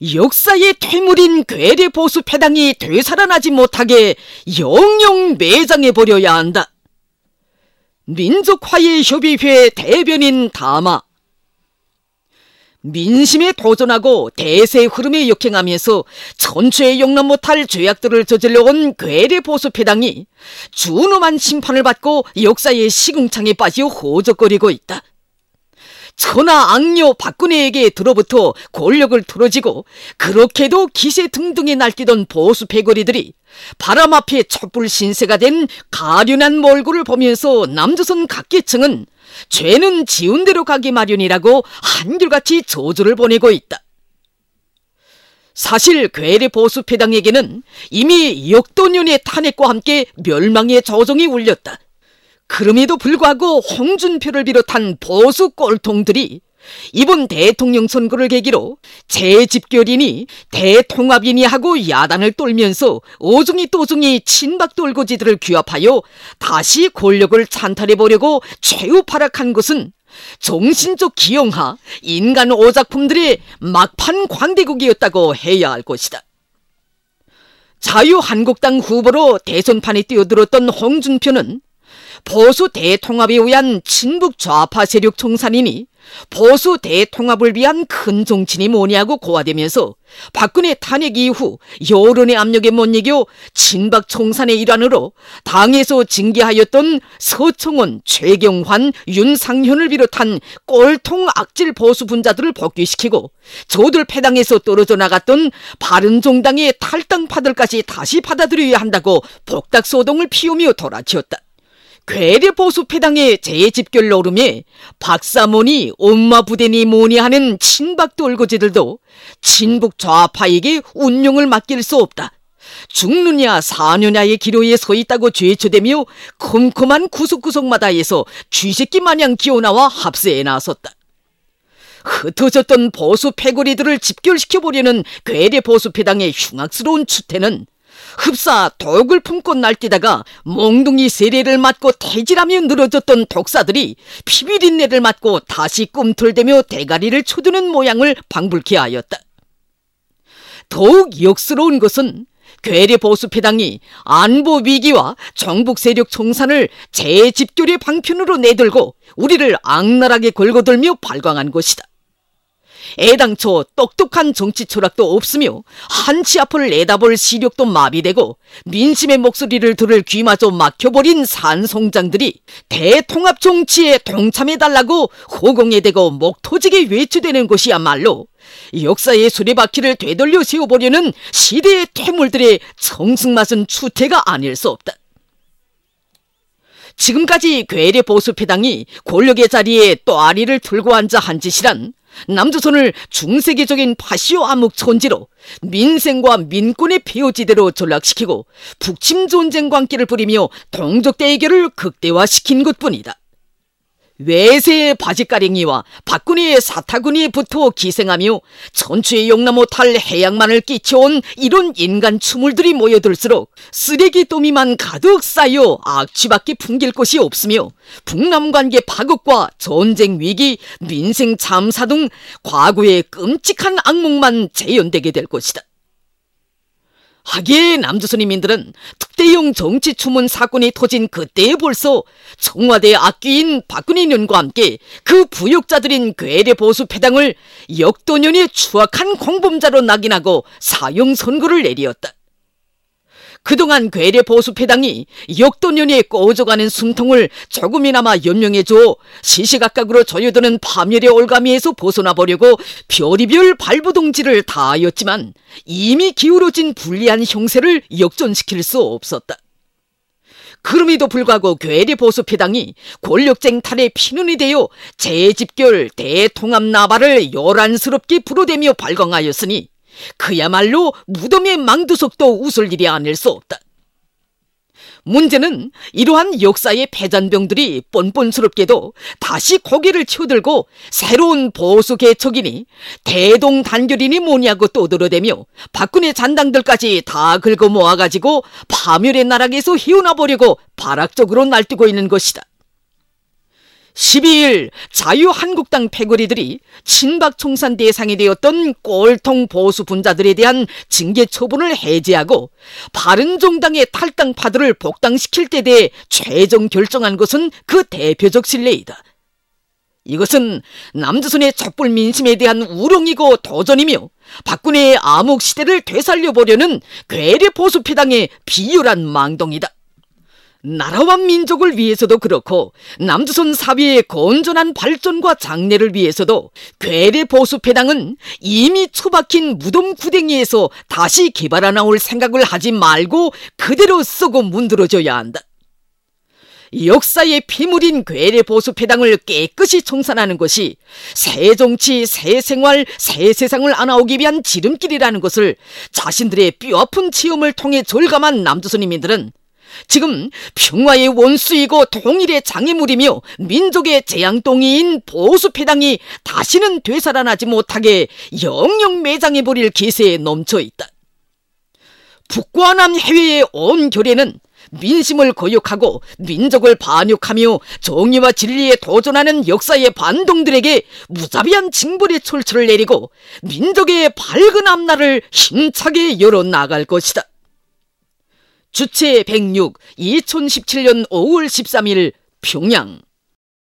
역사의 퇴물인 괴뢰보수패당이 되살아나지 못하게 영영 매장해버려야 한다. 민족화해협의회 대변인 담화. 민심에 도전하고 대세의 흐름에 역행하면서 천추에 용납 못할 죄악들을 저질러온 괴뢰보수패당이 준엄한 심판을 받고 역사의 시궁창에 빠져 호적거리고 있다. 천하 악녀 박근혜에게 들어붙어 권력을 틀어지고 그렇게도 기세 등등에 날뛰던 보수 패거리들이 바람 앞에 촛불 신세가 된 가련한 몰골을 보면서 남조선 각계층은 죄는 지은 대로 가기 마련이라고 한결같이 저주를 보내고 있다. 사실 괴뢰보수패당에게는 이미 역도년의 탄핵과 함께 멸망의 조정이 울렸다. 그럼에도 불구하고 홍준표를 비롯한 보수 꼴통들이 이번 대통령 선거를 계기로 재집결이니 대통합이니 하고 야단을 떨면서 오중이 또중이 친박돌고지들을 규합하여 다시 권력을 찬탈해보려고 최후파락한 것은 정신적 기형하 인간 오작품들의 막판 광대국이었다고 해야 할 것이다. 자유한국당 후보로 대선판에 뛰어들었던 홍준표는 보수 대통합에 의한 친북 좌파 세력 총산이니 보수 대통합을 위한 큰 정치니 뭐냐고 고화되면서 박근혜 탄핵 이후 여론의 압력에 못 이겨 친박 총산의 일환으로 당에서 징계하였던 서청원, 최경환, 윤상현을 비롯한 꼴통 악질 보수 분자들을 복귀시키고 저들 패당에서 떨어져 나갔던 바른정당의 탈당파들까지 다시 받아들여야 한다고 복닥소동을 피우며 돌아치웠다. 괴뢰보수패당의 재집결 노름에 박사모니 엄마부대니 뭐니 하는 친박 돌고지들도 친북 좌파에게 운명을 맡길 수 없다. 죽느냐 사느냐의 기로에 서 있다고 죄쳐대며 컴컴한 구석구석마다에서 쥐새끼 마냥 기어나와 합세에 나섰다. 흩어졌던 보수 패거리들을 집결시켜보려는 괴뢰보수패당의 흉악스러운 추태는 흡사 독을 품고 날뛰다가 몽둥이 세례를 맞고 태질하며 늘어졌던 독사들이 피비린내를 맞고 다시 꿈틀대며 대가리를 쳐드는 모양을 방불케 하였다. 더욱 역스러운 것은 괴뢰보수패당이 안보위기와 정북 세력 총산을 재집결의 방편으로 내들고 우리를 악랄하게 걸거들며 발광한 것이다. 애당초 똑똑한 정치 철학도 없으며 한치 앞을 내다볼 시력도 마비되고 민심의 목소리를 들을 귀마저 막혀버린 산송장들이 대통합 정치에 동참해달라고 호공에 대고 목토지게 외치되는 것이야말로 역사의 수레바퀴를 되돌려 세워보려는 시대의 퇴물들의 정승맞은 추태가 아닐 수 없다. 지금까지 괴뢰보수패당이 권력의 자리에 또아리를 들고 앉아 한 짓이란 남조선을 중세계적인 파시오 암흑천지로 민생과 민권의 폐허지대로 전락시키고 북침 전쟁 광기를 뿌리며 동족 대결을 극대화시킨 것뿐이다. 외세의 바지가랭이와 박근혜의 사타구니에 붙어 기생하며 천추에 용납 못할 해악만을 끼쳐온 이런 인간 추물들이 모여들수록 쓰레기 더미만 가득 쌓여 악취밖에 풍길 곳이 없으며 북남관계 파국과 전쟁 위기, 민생 참사 등 과거의 끔찍한 악몽만 재현되게 될 것이다. 하기에 남조선 인민들은 특대형 정치 추문 사건이 터진 그때에 벌써 청와대 악귀인 박근혜년과 함께 그 부역자들인 괴뢰보수패당을 역도년의 추악한 공범자로 낙인하고 사형 선고를 내리었다. 그동안 괴뢰보수패당이 역도년에 꺼져가는 숨통을 조금이나마 연명해줘 시시각각으로 조여드는 파멸의 올가미에서 벗어나보려고 별의별 발부동지를 다하였지만 이미 기울어진 불리한 형세를 역전시킬 수 없었다. 그럼에도 불구하고 괴뢰보수패당이 권력쟁탈의 피눈이 되어 재집결 대통합 나발을 요란스럽게 불어대며 발광하였으니 그야말로 무덤의 망두석도 웃을 일이 아닐 수 없다. 문제는 이러한 역사의 패잔병들이 뻔뻔스럽게도 다시 고개를 치워들고 새로운 보수 개척이니 대동단결이니 뭐냐고 떠들어대며 박근혜 잔당들까지 다 긁어 모아가지고 파멸의 나락에서 헤어나보려고 발악적으로 날뛰고 있는 것이다. 12일 자유한국당 패거리들이 친박 총선 대상이 되었던 꼴통 보수 분자들에 대한 징계 처분을 해제하고 바른정당의 탈당파들을 복당시킬 때 대해 최종 결정한 것은 그 대표적 실례이다. 이것은 남조선의 촛불 민심에 대한 우롱이고 도전이며 박근혜의 암흑 시대를 되살려보려는 괴뢰 보수패당의 비열한 망동이다. 나라와 민족을 위해서도 그렇고 남조선 사회의 건전한 발전과 장래를 위해서도 괴뢰 보수패당은 이미 처박힌 무덤 구덩이에서 다시 개발해 나올 생각을 하지 말고 그대로 썩어 문드러져야 한다. 역사의 피물인 괴뢰 보수패당을 깨끗이 청산하는 것이 새 정치, 새 생활, 새 세상을 안아오기 위한 지름길이라는 것을 자신들의 뼈아픈 체험을 통해 절감한 남조선인민들은 지금 평화의 원수이고 통일의 장애물이며 민족의 재앙동이인 보수패당이 다시는 되살아나지 못하게 영영 매장해버릴 기세에 넘쳐있다. 북과 남 해외의 온 교례는 민심을 거역하고 민족을 반역하며 정의와 진리에 도전하는 역사의 반동들에게 무자비한 징벌의 철철을 내리고 민족의 밝은 앞날을 힘차게 열어나갈 것이다. 주체 106 2017년 5월 13일 평양.